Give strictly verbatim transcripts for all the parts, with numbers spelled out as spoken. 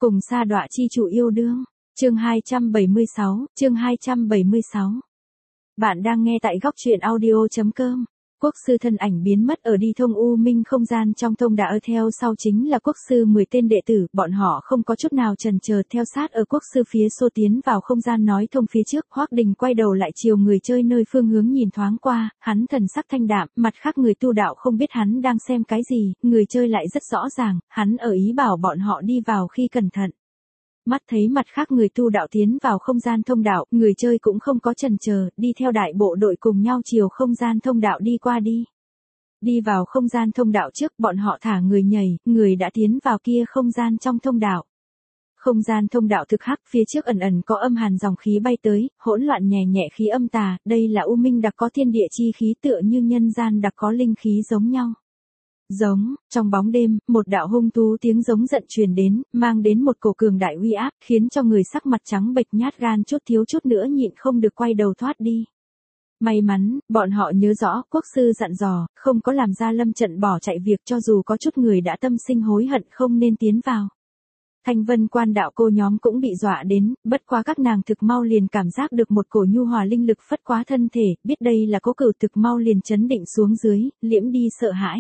Cùng sa đọa chi chủ yêu đương. Chương hai trăm bảy mươi sáu, chương hai trăm bảy mươi sáu. Bạn đang nghe tại góc truyện audio chấm com. Quốc sư thân ảnh biến mất ở đi thông u minh không gian trong thông đạo, theo sau chính là quốc sư mười tên đệ tử, bọn họ không có chút nào chần chờ theo sát ở quốc sư phía xô tiến vào không gian nói thông phía trước. Hoắc Đình quay đầu lại chiều người chơi nơi phương hướng nhìn thoáng qua, hắn thần sắc thanh đạm, mặt khác người tu đạo không biết hắn đang xem cái gì, người chơi lại rất rõ ràng, hắn ở ý bảo bọn họ đi vào khi cẩn thận. Mắt thấy mặt khác người tu đạo tiến vào không gian thông đạo, người chơi cũng không có chần chờ, đi theo đại bộ đội cùng nhau chiều không gian thông đạo đi qua đi. Đi vào không gian thông đạo trước, bọn họ thả người nhảy, người đã tiến vào kia không gian trong thông đạo. Không gian thông đạo thực hắc, phía trước ẩn ẩn có âm hàn dòng khí bay tới, hỗn loạn nhẹ nhẹ khí âm tà, đây là u minh đặc có thiên địa chi khí, tựa như nhân gian đặc có linh khí giống nhau. Giống, trong bóng đêm, một đạo hung thú tiếng giống giận truyền đến, mang đến một cổ cường đại uy áp, khiến cho người sắc mặt trắng bệch nhát gan chút thiếu chút nữa nhịn không được quay đầu thoát đi. May mắn, bọn họ nhớ rõ, quốc sư dặn dò, không có làm ra lâm trận bỏ chạy việc, cho dù có chút người đã tâm sinh hối hận không nên tiến vào. Thanh Vân Quan đạo cô nhóm cũng bị dọa đến, bất quá các nàng thực mau liền cảm giác được một cổ nhu hòa linh lực phất quá thân thể, biết đây là cố cửu, thực mau liền chấn định xuống dưới, liễm đi sợ hãi.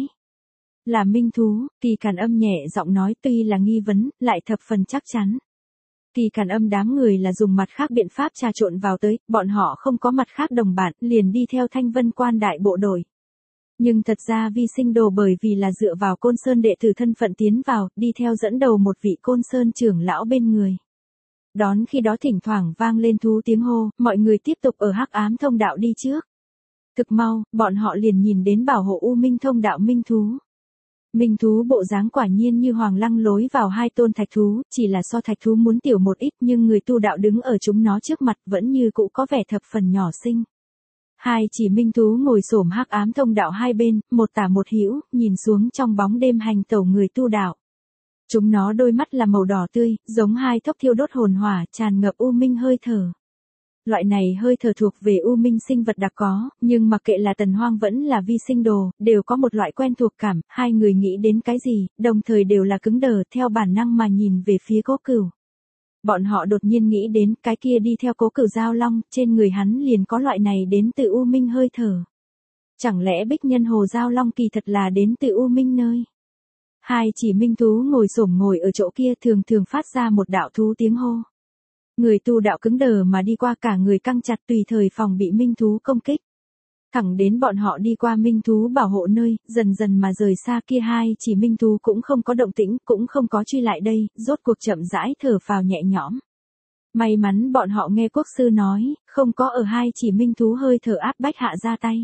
Là minh thú, Kỳ Càn Âm nhẹ giọng nói, tuy là nghi vấn, lại thập phần chắc chắn. Kỳ Càn Âm đám người là dùng mặt khác biện pháp trà trộn vào tới, bọn họ không có mặt khác đồng bạn, liền đi theo Thanh Vân Quan đại bộ đội. Nhưng thật ra Vi Sinh Đồ bởi vì là dựa vào Côn Sơn đệ tử thân phận tiến vào, đi theo dẫn đầu một vị Côn Sơn trưởng lão bên người. Đón khi đó thỉnh thoảng vang lên thú tiếng hô, mọi người tiếp tục ở hắc ám thông đạo đi trước. Thực mau, bọn họ liền nhìn đến bảo hộ u minh thông đạo minh thú. Minh thú bộ dáng quả nhiên như hoàng lăng lối vào hai tôn thạch thú, chỉ là so thạch thú muốn tiểu một ít, nhưng người tu đạo đứng ở chúng nó trước mặt vẫn như cũ có vẻ thập phần nhỏ xinh. Hai chỉ minh thú ngồi xổm hắc ám thông đạo hai bên, một tả một hữu, nhìn xuống trong bóng đêm hành tẩu người tu đạo. Chúng nó đôi mắt là màu đỏ tươi, giống hai thốc thiêu đốt hồn hỏa, tràn ngập u minh hơi thở. Loại này hơi thở thuộc về u minh sinh vật đặc có, nhưng mặc kệ là Tần Hoang vẫn là Vi Sinh Đồ, đều có một loại quen thuộc cảm, hai người nghĩ đến cái gì, đồng thời đều là cứng đờ, theo bản năng mà nhìn về phía Cố Cửu. Bọn họ đột nhiên nghĩ đến, cái kia đi theo Cố Cửu Giao Long, trên người hắn liền có loại này đến từ u minh hơi thở. Chẳng lẽ Bích Nhân Hồ Giao Long kỳ thật là đến từ u minh nơi? Hai chỉ minh thú ngồi xổm ngồi ở chỗ kia thường thường phát ra một đạo thú tiếng hô. Người tu đạo cứng đờ mà đi qua, cả người căng chặt tùy thời phòng bị minh thú công kích. Thẳng đến bọn họ đi qua minh thú bảo hộ nơi, dần dần mà rời xa kia, hai chỉ minh thú cũng không có động tĩnh, cũng không có truy lại đây, rốt cuộc chậm rãi thở phào nhẹ nhõm. May mắn bọn họ nghe quốc sư nói, không có ở hai chỉ minh thú hơi thở áp bách hạ ra tay.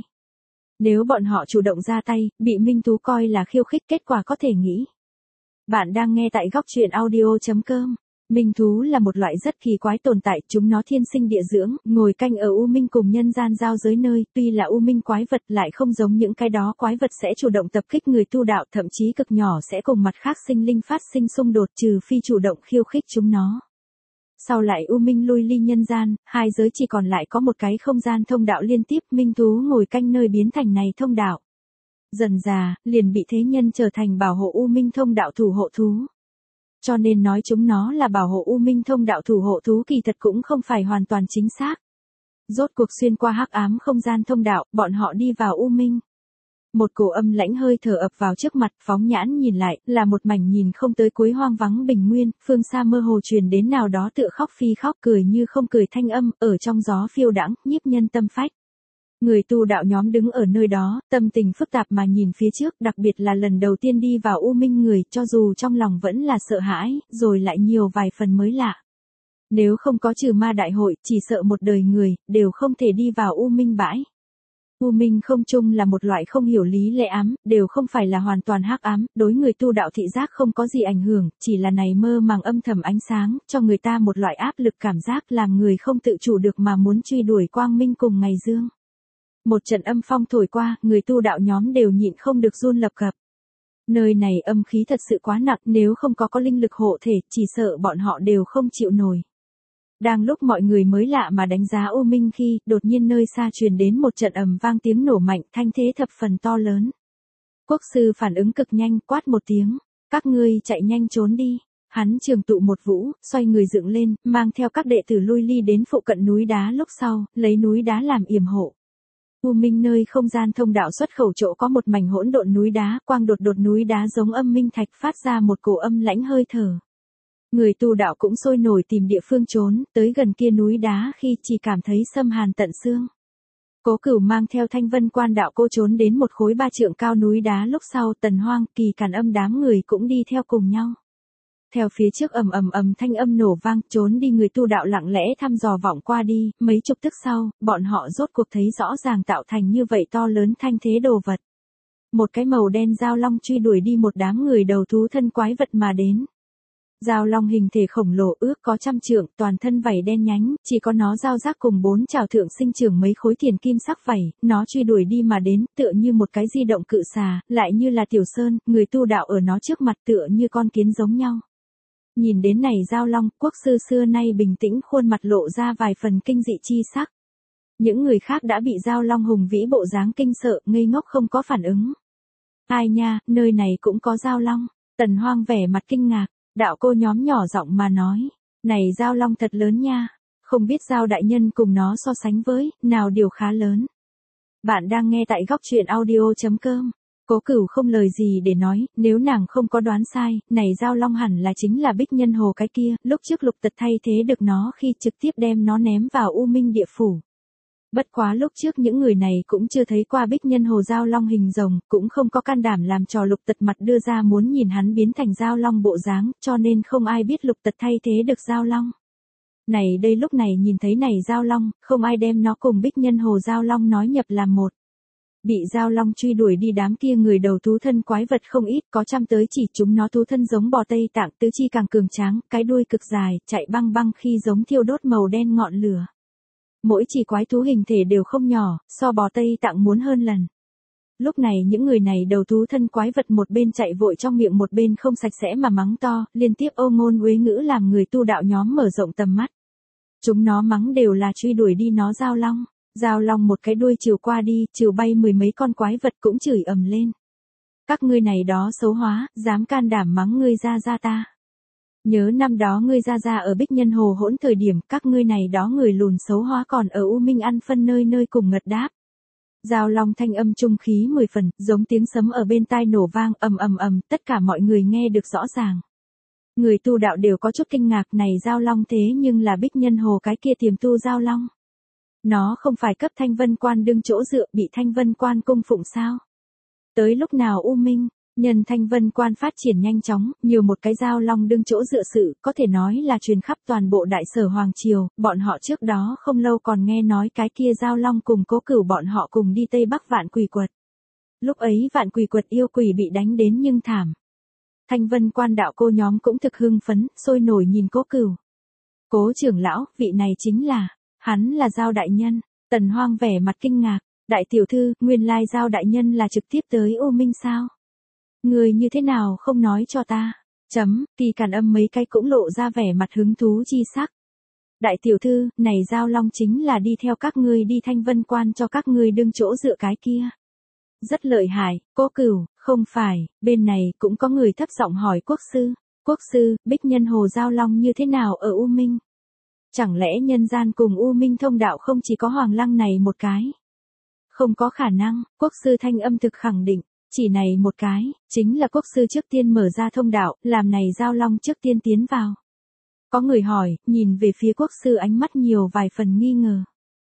Nếu bọn họ chủ động ra tay, bị minh thú coi là khiêu khích, kết quả có thể nghĩ. Bạn đang nghe tại góc truyện audio chấm com. Minh thú là một loại rất kỳ quái tồn tại, chúng nó thiên sinh địa dưỡng, ngồi canh ở u minh cùng nhân gian giao giới nơi, tuy là u minh quái vật lại không giống những cái đó quái vật sẽ chủ động tập kích người tu đạo, thậm chí cực nhỏ sẽ cùng mặt khác sinh linh phát sinh xung đột, trừ phi chủ động khiêu khích chúng nó. Sau lại u minh lui ly nhân gian, hai giới chỉ còn lại có một cái không gian thông đạo liên tiếp, minh thú ngồi canh nơi biến thành này thông đạo. Dần già, liền bị thế nhân trở thành bảo hộ u minh thông đạo thủ hộ thú. Cho nên nói chúng nó là bảo hộ u minh thông đạo thủ hộ thú kỳ thật cũng không phải hoàn toàn chính xác. Rốt cuộc xuyên qua hắc ám không gian thông đạo, bọn họ đi vào u minh. Một cổ âm lãnh hơi thở ập vào trước mặt, phóng nhãn nhìn lại, là một mảnh nhìn không tới cuối hoang vắng bình nguyên, phương xa mơ hồ truyền đến nào đó tựa khóc phi khóc cười như không cười thanh âm, ở trong gió phiêu đãng, nhiếp nhân tâm phách. Người tu đạo nhóm đứng ở nơi đó, tâm tình phức tạp mà nhìn phía trước, đặc biệt là lần đầu tiên đi vào u minh người, cho dù trong lòng vẫn là sợ hãi, rồi lại nhiều vài phần mới lạ. Nếu không có trừ ma đại hội, chỉ sợ một đời người, đều không thể đi vào u minh bãi. U minh không chung là một loại không hiểu lý lẽ ám, đều không phải là hoàn toàn hắc ám, đối người tu đạo thị giác không có gì ảnh hưởng, chỉ là này mơ màng âm thầm ánh sáng, cho người ta một loại áp lực cảm giác làm người không tự chủ được mà muốn truy đuổi quang minh cùng ngày dương. Một trận âm phong thổi qua, người tu đạo nhóm đều nhịn không được run lập cập. Nơi này âm khí thật sự quá nặng, nếu không có có linh lực hộ thể, chỉ sợ bọn họ đều không chịu nổi. Đang lúc mọi người mới lạ mà đánh giá u minh khi, đột nhiên nơi xa truyền đến một trận ầm vang tiếng nổ mạnh, thanh thế thập phần to lớn. Quốc sư phản ứng cực nhanh, quát một tiếng, các ngươi chạy nhanh trốn đi. Hắn trường tụ một vũ, xoay người dựng lên, mang theo các đệ tử lui ly đến phụ cận núi đá lúc sau, lấy núi đá làm yểm hộ. U minh nơi không gian thông đạo xuất khẩu chỗ có một mảnh hỗn độn núi đá, quang đột đột núi đá giống âm minh thạch phát ra một cổ âm lãnh hơi thở. Người tu đạo cũng sôi nổi tìm địa phương trốn, tới gần kia núi đá khi chỉ cảm thấy xâm hàn tận xương. Cố Cửu mang theo Thanh Vân Quan đạo cô trốn đến một khối ba trượng cao núi đá lúc sau, Tần Hoang, Kỳ Càn Âm đám người cũng đi theo cùng nhau. Theo phía trước ầm ầm ầm thanh âm nổ vang, trốn đi người tu đạo lặng lẽ thăm dò vọng qua đi, mấy chục tức sau, bọn họ rốt cuộc thấy rõ ràng tạo thành như vậy to lớn thanh thế đồ vật. Một cái màu đen dao long truy đuổi đi một đám người đầu thú thân quái vật mà đến. Dao long hình thể khổng lồ ước có trăm trượng, toàn thân vảy đen nhánh, chỉ có nó dao giác cùng bốn trảo thượng sinh trưởng mấy khối tiền kim sắc vảy, nó truy đuổi đi mà đến, tựa như một cái di động cự xà, lại như là tiểu sơn, người tu đạo ở nó trước mặt tựa như con kiến giống nhau. Nhìn đến này dao long, quốc sư xưa nay bình tĩnh khuôn mặt lộ ra vài phần kinh dị chi sắc. Những người khác đã bị dao long hùng vĩ bộ dáng kinh sợ, ngây ngốc không có phản ứng. Ai nha, nơi này cũng có dao long. Tần Hoang vẻ mặt kinh ngạc, đạo cô nhóm nhỏ giọng mà nói, này dao long thật lớn nha, không biết dao đại nhân cùng nó so sánh với, nào điều khá lớn. Bạn đang nghe tại góc truyện audio chấm com. Cố Cửu không lời gì để nói, nếu nàng không có đoán sai, này dao long hẳn là chính là Bích Nhân Hồ cái kia, lúc trước Lục Tật thay thế được nó khi trực tiếp đem nó ném vào U Minh địa phủ. Bất quá lúc trước những người này cũng chưa thấy qua Bích Nhân Hồ dao long hình rồng, cũng không có can đảm làm trò Lục Tật mặt đưa ra muốn nhìn hắn biến thành dao long bộ dáng, cho nên không ai biết Lục Tật thay thế được dao long. Này đây lúc này nhìn thấy này dao long, không ai đem nó cùng Bích Nhân Hồ dao long nói nhập làm một. Bị dao long truy đuổi đi đám kia người đầu thú thân quái vật không ít, có trăm tới chỉ chúng nó thú thân giống bò Tây Tạng, tứ chi càng cường tráng, cái đuôi cực dài, chạy băng băng khi giống thiêu đốt màu đen ngọn lửa. Mỗi chỉ quái thú hình thể đều không nhỏ, so bò Tây Tạng muốn hơn lần. Lúc này những người này đầu thú thân quái vật một bên chạy vội trong miệng một bên không sạch sẽ mà mắng to, liên tiếp ô ngôn uế ngữ làm người tu đạo nhóm mở rộng tầm mắt. Chúng nó mắng đều là truy đuổi đi nó dao long. Dao long một cái đuôi chiều qua đi, chiều bay mười mấy con quái vật cũng chửi ầm lên. Các ngươi này đó xấu hóa, dám can đảm mắng ngươi ra ra ta. Nhớ năm đó ngươi ra ra ở Bích Nhân Hồ hỗn thời điểm, các ngươi này đó người lùn xấu hóa còn ở U Minh ăn phân nơi nơi cùng ngật đáp. Dao long thanh âm trung khí mười phần, giống tiếng sấm ở bên tai nổ vang ầm ầm ầm, tất cả mọi người nghe được rõ ràng. Người tu đạo đều có chút kinh ngạc, này dao long thế nhưng là Bích Nhân Hồ cái kia tiềm tu dao long. Nó không phải cấp Thanh Vân Quan đương chỗ dựa bị Thanh Vân Quan cung phụng sao? Tới lúc nào U Minh, nhân Thanh Vân Quan phát triển nhanh chóng, nhiều một cái dao long đương chỗ dựa sự, có thể nói là truyền khắp toàn bộ đại sở Hoàng Triều, bọn họ trước đó không lâu còn nghe nói cái kia dao long cùng Cố Cửu bọn họ cùng đi Tây Bắc Vạn Quỷ Quật. Lúc ấy Vạn Quỷ Quật yêu quỷ bị đánh đến nhưng thảm. Thanh Vân Quan đạo cô nhóm cũng thực hưng phấn, sôi nổi nhìn Cố Cửu. Cố trưởng lão, vị này chính là... Hắn là Giao đại nhân. Tần Hoang vẻ mặt kinh ngạc, đại tiểu thư, nguyên lai Giao đại nhân là trực tiếp tới U Minh sao? Người như thế nào không nói cho ta? Chấm, Kỳ Càn Âm mấy cái cũng lộ ra vẻ mặt hứng thú chi sắc. Đại tiểu thư, này Giao long chính là đi theo các ngươi đi Thanh Vân Quan cho các ngươi đương chỗ dựa cái kia. Rất lợi hại, Cố Cửu, không phải, bên này cũng có người thấp giọng hỏi quốc sư. Quốc sư, Bích Nhân Hồ Giao long như thế nào ở U Minh? Chẳng lẽ nhân gian cùng U Minh thông đạo không chỉ có Hoàng Lăng này một cái? Không có khả năng, quốc sư thanh âm thực khẳng định, chỉ này một cái, chính là quốc sư trước tiên mở ra thông đạo, làm này dao long trước tiên tiến vào. Có người hỏi, nhìn về phía quốc sư ánh mắt nhiều vài phần nghi ngờ.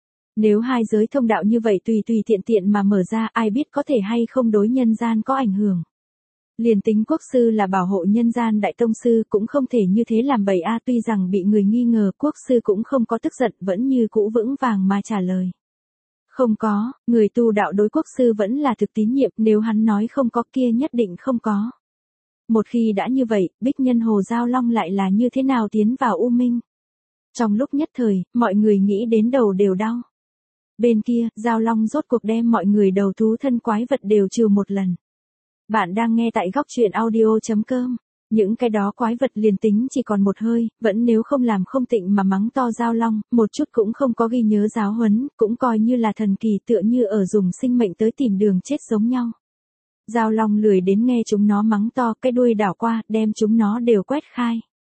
Nếu hai giới thông đạo như vậy tùy tùy tiện tiện mà mở ra, ai biết có thể hay không đối nhân gian có ảnh hưởng. Liền tính quốc sư là bảo hộ nhân gian đại tông sư cũng không thể như thế làm bậy a, tuy rằng bị người nghi ngờ, quốc sư cũng không có tức giận, vẫn như cũ vững vàng mà trả lời. Không có, người tu đạo đối quốc sư vẫn là thực tín nhiệm, nếu hắn nói không có kia nhất định không có. Một khi đã như vậy, Bích Nhân Hồ Giao long lại là như thế nào tiến vào U Minh? Trong lúc nhất thời, mọi người nghĩ đến đầu đều đau. Bên kia, Giao long rốt cuộc đem mọi người đầu thú thân quái vật đều trừ một lần. Bạn đang nghe tại góc truyện audio chấm com. Những cái đó quái vật liền tính chỉ còn một hơi, vẫn nếu không làm không tịnh mà mắng to Giao long, một chút cũng không có ghi nhớ giáo huấn, cũng coi như là thần kỳ, tựa như ở dùng sinh mệnh tới tìm đường chết giống nhau. Giao long lười đến nghe chúng nó mắng to, cái đuôi đảo qua, đem chúng nó đều quét khai.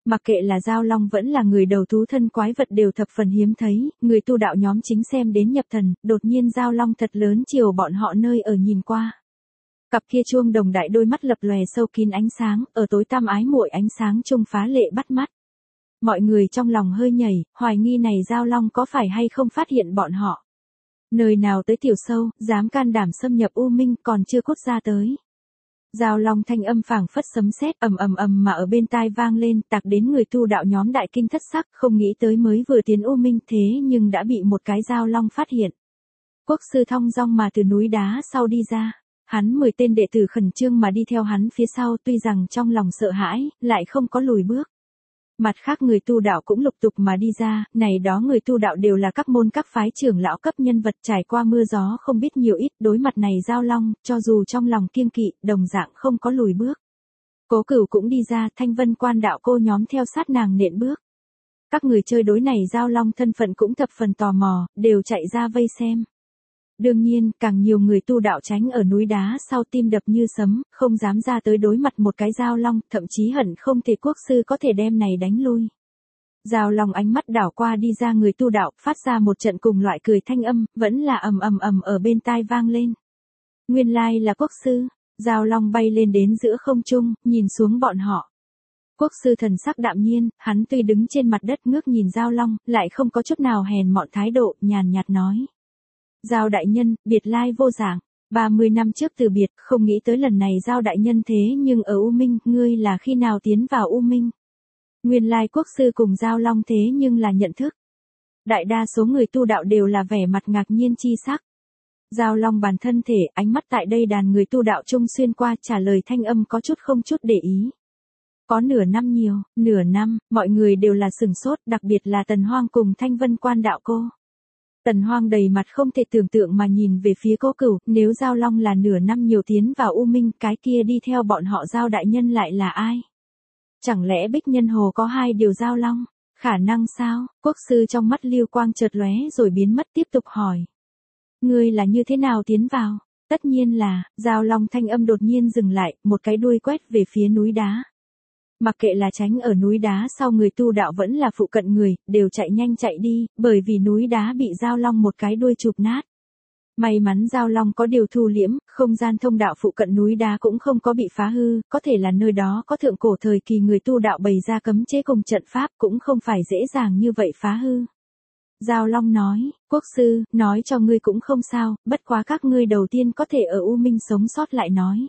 Mặc kệ là Giao Long vẫn là người đầu thú thân quái vật đều thập phần hiếm thấy, người tu đạo nhóm chính xem đến nhập thần, đột nhiên Giao Long thật lớn chiều bọn họ nơi ở nhìn qua. Cặp kia chuông đồng đại đôi mắt lập lòe sâu kín ánh sáng, ở tối tăm ái muội ánh sáng trung phá lệ bắt mắt. Mọi người trong lòng hơi nhảy, hoài nghi này Giao Long có phải hay không phát hiện bọn họ. Nơi nào tới tiểu sâu, dám can đảm xâm nhập U Minh còn chưa cốt ra tới. Giao Long thanh âm phảng phất sấm sét ầm ầm ầm mà ở bên tai vang lên, tạc đến người tu đạo nhóm đại kinh thất sắc, không nghĩ tới mới vừa tiến U Minh thế nhưng đã bị một cái Giao Long phát hiện. Quốc sư thong dong mà từ núi đá sau đi ra, hắn mười tên đệ tử khẩn trương mà đi theo hắn phía sau, tuy rằng trong lòng sợ hãi, lại không có lùi bước. Mặt khác người tu đạo cũng lục tục mà đi ra, này đó người tu đạo đều là các môn các phái trưởng lão cấp nhân vật trải qua mưa gió không biết nhiều ít, đối mặt này Giao Long, cho dù trong lòng kiêng kỵ, đồng dạng không có lùi bước. Cố Cửu cũng đi ra, Thanh Vân Quan đạo cô nhóm theo sát nàng nện bước. Các người chơi đối này Giao Long thân phận cũng thập phần tò mò, đều chạy ra vây xem. Đương nhiên, càng nhiều người tu đạo tránh ở núi đá sau tim đập như sấm, không dám ra tới đối mặt một cái Giao Long, thậm chí hận không thể quốc sư có thể đem này đánh lui. Giao Long ánh mắt đảo qua đi ra người tu đạo, phát ra một trận cùng loại cười thanh âm, vẫn là ầm ầm ầm ở bên tai vang lên. Nguyên lai là quốc sư, Giao Long bay lên đến giữa không trung, nhìn xuống bọn họ. Quốc sư thần sắc đạm nhiên, hắn tuy đứng trên mặt đất ngước nhìn Giao Long, lại không có chút nào hèn mọn thái độ, nhàn nhạt nói. Giao đại nhân, biệt lai vô dạng, ba mươi năm trước từ biệt, không nghĩ tới lần này Giao đại nhân thế nhưng ở U Minh, ngươi là khi nào tiến vào U Minh? Nguyên lai quốc sư cùng Giao Long thế nhưng là nhận thức. Đại đa số người tu đạo đều là vẻ mặt ngạc nhiên chi sắc. Giao Long bản thân thể, ánh mắt tại đây đàn người tu đạo trung xuyên qua trả lời thanh âm có chút không chút để ý. Có nửa năm nhiều, nửa năm, mọi người đều là sửng sốt, đặc biệt là Tần Hoang cùng Thanh Vân Quan đạo cô. Tần Hoang đầy mặt không thể tưởng tượng mà nhìn về phía Cố Cửu, nếu Giao Long là nửa năm nhiều tiến vào U Minh, cái kia đi theo bọn họ Giao đại nhân lại là ai? Chẳng lẽ Bích Nhân Hồ có hai điều Giao Long? Khả năng sao? Quốc sư trong mắt lưu quang chợt lóe rồi biến mất tiếp tục hỏi. Ngươi là như thế nào tiến vào? Tất nhiên là, Giao Long thanh âm đột nhiên dừng lại, một cái đuôi quét về phía núi đá. Mặc kệ là tránh ở núi đá sau người tu đạo vẫn là phụ cận người, đều chạy nhanh chạy đi, bởi vì núi đá bị Giao Long một cái đuôi chụp nát. May mắn Giao Long có điều thu liễm, không gian thông đạo phụ cận núi đá cũng không có bị phá hư, có thể là nơi đó có thượng cổ thời kỳ người tu đạo bày ra cấm chế cùng trận pháp cũng không phải dễ dàng như vậy phá hư. Giao Long nói, quốc sư, nói cho ngươi cũng không sao, bất quá các ngươi đầu tiên có thể ở U Minh sống sót lại nói.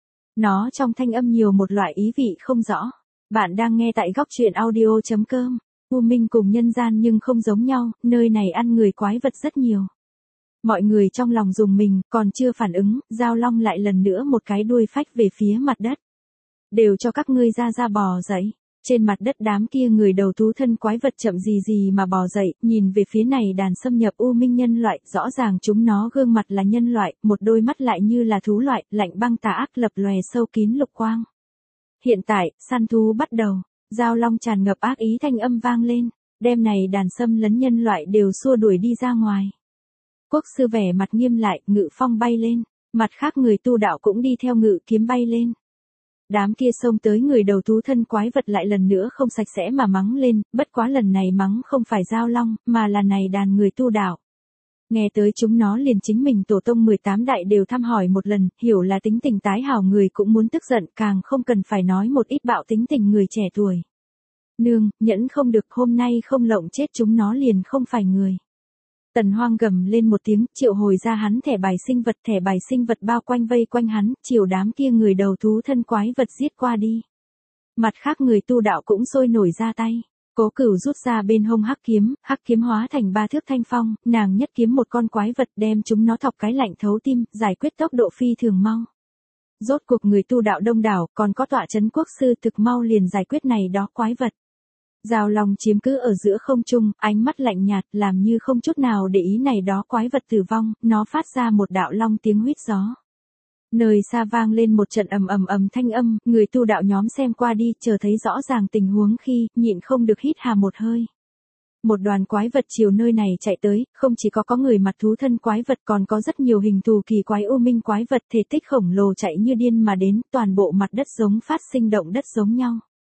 Nó trong thanh âm nhiều một loại ý vị không rõ. Bạn đang nghe tại góc truyện audio chấm com. U Minh cùng nhân gian nhưng không giống nhau, nơi này ăn người quái vật rất nhiều. Mọi người trong lòng dùng mình, còn chưa phản ứng, Giao Long lại lần nữa một cái đuôi phách về phía mặt đất. Đều cho các ngươi ra ra bò dậy. Trên mặt đất đám kia người đầu thú thân quái vật chậm gì gì mà bò dậy, nhìn về phía này đàn xâm nhập U Minh nhân loại, rõ ràng chúng nó gương mặt là nhân loại, một đôi mắt lại như là thú loại, lạnh băng tà ác lập lòe sâu kín lục quang. Hiện tại, săn thú bắt đầu, Giao Long tràn ngập ác ý thanh âm vang lên, đêm này đàn xâm lấn nhân loại đều xua đuổi đi ra ngoài. Quốc sư vẻ mặt nghiêm lại, ngự phong bay lên, mặt khác người tu đạo cũng đi theo ngự kiếm bay lên. Đám kia xông tới người đầu thú thân quái vật lại lần nữa không sạch sẽ mà mắng lên, bất quá lần này mắng không phải Giao Long, mà là này đàn người tu đạo. Nghe tới chúng nó liền chính mình tổ tông mười tám đại đều thăm hỏi một lần, hiểu là tính tình tái hào người cũng muốn tức giận, càng không cần phải nói một ít bạo tính tình người trẻ tuổi. Nương, nhẫn không được, hôm nay không lộng chết chúng nó liền không phải người. Tần Hoang gầm lên một tiếng, triệu hồi ra hắn thẻ bài sinh vật, thẻ bài sinh vật bao quanh vây quanh hắn, chiều đám kia người đầu thú thân quái vật giết qua đi. Mặt khác người tu đạo cũng sôi nổi ra tay. Cố Cửu rút ra bên hông hắc kiếm, hắc kiếm hóa thành ba thước thanh phong, nàng nhất kiếm một con quái vật đem chúng nó thọc cái lạnh thấu tim, giải quyết tốc độ phi thường mau. Rốt cuộc người tu đạo đông đảo, còn có tọa chấn quốc sư thực mau liền giải quyết này đó quái vật. Giao Long chiếm cứ ở giữa không trung, ánh mắt lạnh nhạt, làm như không chút nào để ý này đó quái vật tử vong, nó phát ra một đạo long tiếng huýt gió. Nơi xa vang lên một trận ầm ầm ầm thanh âm, người tu đạo nhóm xem qua đi, chờ thấy rõ ràng tình huống khi, nhịn không được hít hà một hơi. Một đoàn quái vật chiều nơi này chạy tới, không chỉ có có người mặt thú thân quái vật còn có rất nhiều hình thù kỳ quái U Minh quái vật thể tích khổng lồ chạy như điên mà đến, toàn bộ mặt đất giống phát sinh động đất giống nhau.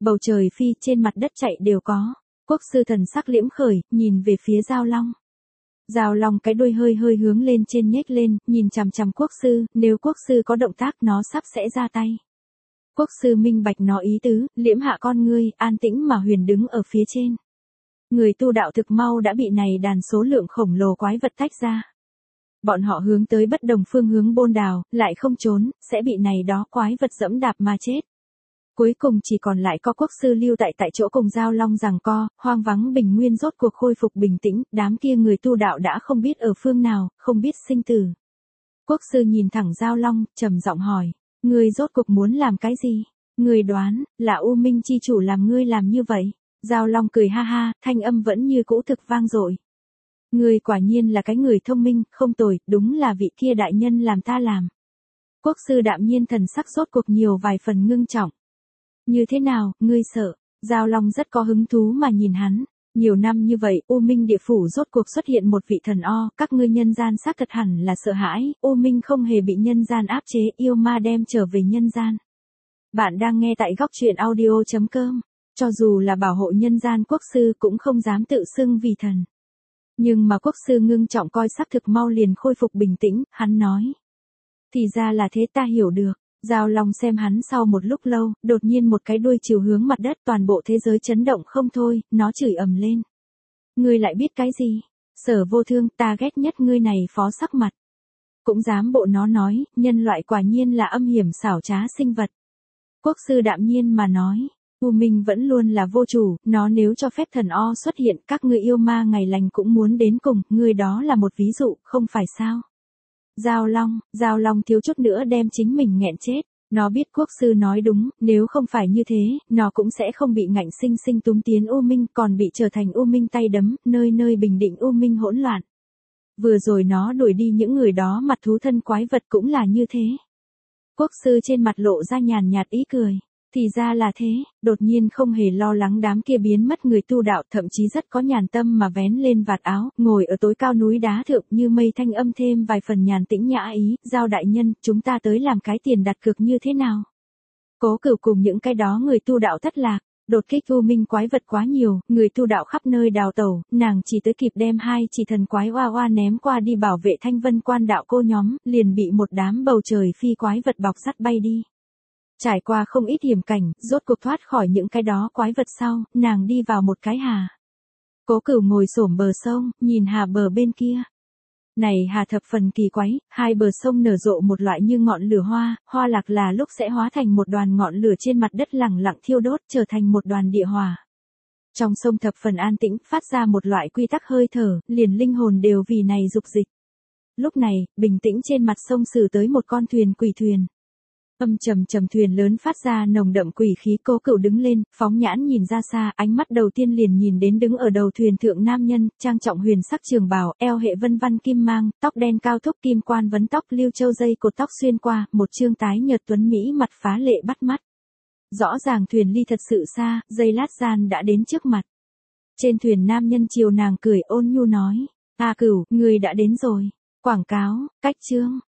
bầu trời phi, trên mặt đất chạy đều có. Quốc sư thần sắc liễm khởi, nhìn về phía Giao Long. Giao Long cái đuôi hơi hơi hướng lên trên nhếch lên, nhìn chằm chằm quốc sư, nếu quốc sư có động tác nó sắp sẽ ra tay. Quốc sư minh bạch nó ý tứ, liễm hạ con ngươi, an tĩnh mà huyền đứng ở phía trên. Người tu đạo thực mau đã bị này đàn số lượng khổng lồ quái vật tách ra. Bọn họ hướng tới bất đồng phương hướng bôn đào, lại không trốn, sẽ bị này đó quái vật dẫm đạp mà chết. Cuối cùng chỉ còn lại có quốc sư lưu tại tại chỗ cùng Giao Long giằng co, hoang vắng bình nguyên rốt cuộc khôi phục bình tĩnh, đám kia người tu đạo đã không biết ở phương nào, không biết sinh tử. Quốc sư nhìn thẳng Giao Long, trầm giọng hỏi, ngươi rốt cuộc muốn làm cái gì? Ngươi đoán, là U Minh chi chủ làm ngươi làm như vậy. Giao Long cười ha ha, thanh âm vẫn như cũ thực vang dội. Ngươi quả nhiên là cái người thông minh, không tồi, đúng là vị kia đại nhân làm ta làm. Quốc sư đạm nhiên thần sắc rốt cuộc nhiều vài phần ngưng trọng. Như thế nào, ngươi sợ? Giao Long rất có hứng thú mà nhìn hắn. Nhiều năm như vậy, U Minh địa phủ rốt cuộc xuất hiện một vị thần o, các ngươi nhân gian xác thật hẳn là sợ hãi, U Minh không hề bị nhân gian áp chế, yêu ma đem trở về nhân gian. Bạn đang nghe tại góc truyện audio chấm com. Cho dù là bảo hộ nhân gian quốc sư cũng không dám tự xưng vì thần. Nhưng mà quốc sư ngưng trọng coi sắc thực mau liền khôi phục bình tĩnh, hắn nói. Thì ra là thế, ta hiểu được. Giao Long xem hắn sau một lúc lâu, đột nhiên một cái đuôi chiều hướng mặt đất, toàn bộ thế giới chấn động không thôi, nó chửi ầm lên. Ngươi lại biết cái gì? Sở Vô Thương, ta ghét nhất ngươi này phó sắc mặt. Cũng dám bộ nó nói, nhân loại quả nhiên là âm hiểm xảo trá sinh vật. Quốc sư đạm nhiên mà nói. U Minh vẫn luôn là vô chủ, nó nếu cho phép thần o xuất hiện, các ngươi yêu ma ngày lành cũng muốn đến cùng, ngươi đó là một ví dụ, không phải sao? Giao Long, Giao Long thiếu chút nữa đem chính mình nghẹn chết, nó biết quốc sư nói đúng, nếu không phải như thế, nó cũng sẽ không bị ngạnh sinh sinh túm tiến U Minh, còn bị trở thành U Minh tay đấm, nơi nơi bình định U Minh hỗn loạn. Vừa rồi nó đuổi đi những người đó mặt thú thân quái vật cũng là như thế. Quốc sư trên mặt lộ ra nhàn nhạt ý cười. Thì ra là thế, đột nhiên không hề lo lắng đám kia biến mất người tu đạo, thậm chí rất có nhàn tâm mà vén lên vạt áo, ngồi ở tối cao núi đá thượng như mây thanh âm thêm vài phần nhàn tĩnh nhã ý, Giao đại nhân, chúng ta tới làm cái tiền đặt cược như thế nào? Cố Cửu cùng những cái đó người tu đạo thất lạc, đột kích U Minh quái vật quá nhiều, người tu đạo khắp nơi đào tẩu, nàng chỉ tới kịp đem hai chỉ thần quái oa oa ném qua đi bảo vệ Thanh Vân Quan đạo cô nhóm, liền bị một đám bầu trời phi quái vật bọc sắt bay đi. Trải qua không ít hiểm cảnh, rốt cuộc thoát khỏi những cái đó quái vật sau, nàng đi vào một cái hà. Cố Cửu ngồi xổm bờ sông, nhìn hà bờ bên kia. Này hà thập phần kỳ quái, hai bờ sông nở rộ một loại như ngọn lửa hoa, hoa lạc là lúc sẽ hóa thành một đoàn ngọn lửa trên mặt đất lẳng lặng thiêu đốt trở thành một đoàn địa hỏa. Trong sông thập phần an tĩnh, phát ra một loại quy tắc hơi thở, liền linh hồn đều vì này dục dịch. Lúc này, bình tĩnh trên mặt sông xử tới một con thuyền quỷ thuyền. Âm trầm trầm thuyền lớn phát ra nồng đậm quỷ khí. Cố Cửu đứng lên, phóng nhãn nhìn ra xa, ánh mắt đầu tiên liền nhìn đến đứng ở đầu thuyền thượng nam nhân, trang trọng huyền sắc trường bào, eo hệ vân văn kim mang, tóc đen cao thúc kim quan vấn tóc lưu châu dây cột tóc xuyên qua, một trương tái nhợt tuấn mỹ mặt phá lệ bắt mắt. Rõ ràng thuyền ly thật sự xa, giây lát gian đã đến trước mặt. Trên thuyền nam nhân chiều nàng cười ôn nhu nói, "A Cửu, ngươi đã đến rồi." Quảng cáo, cách chương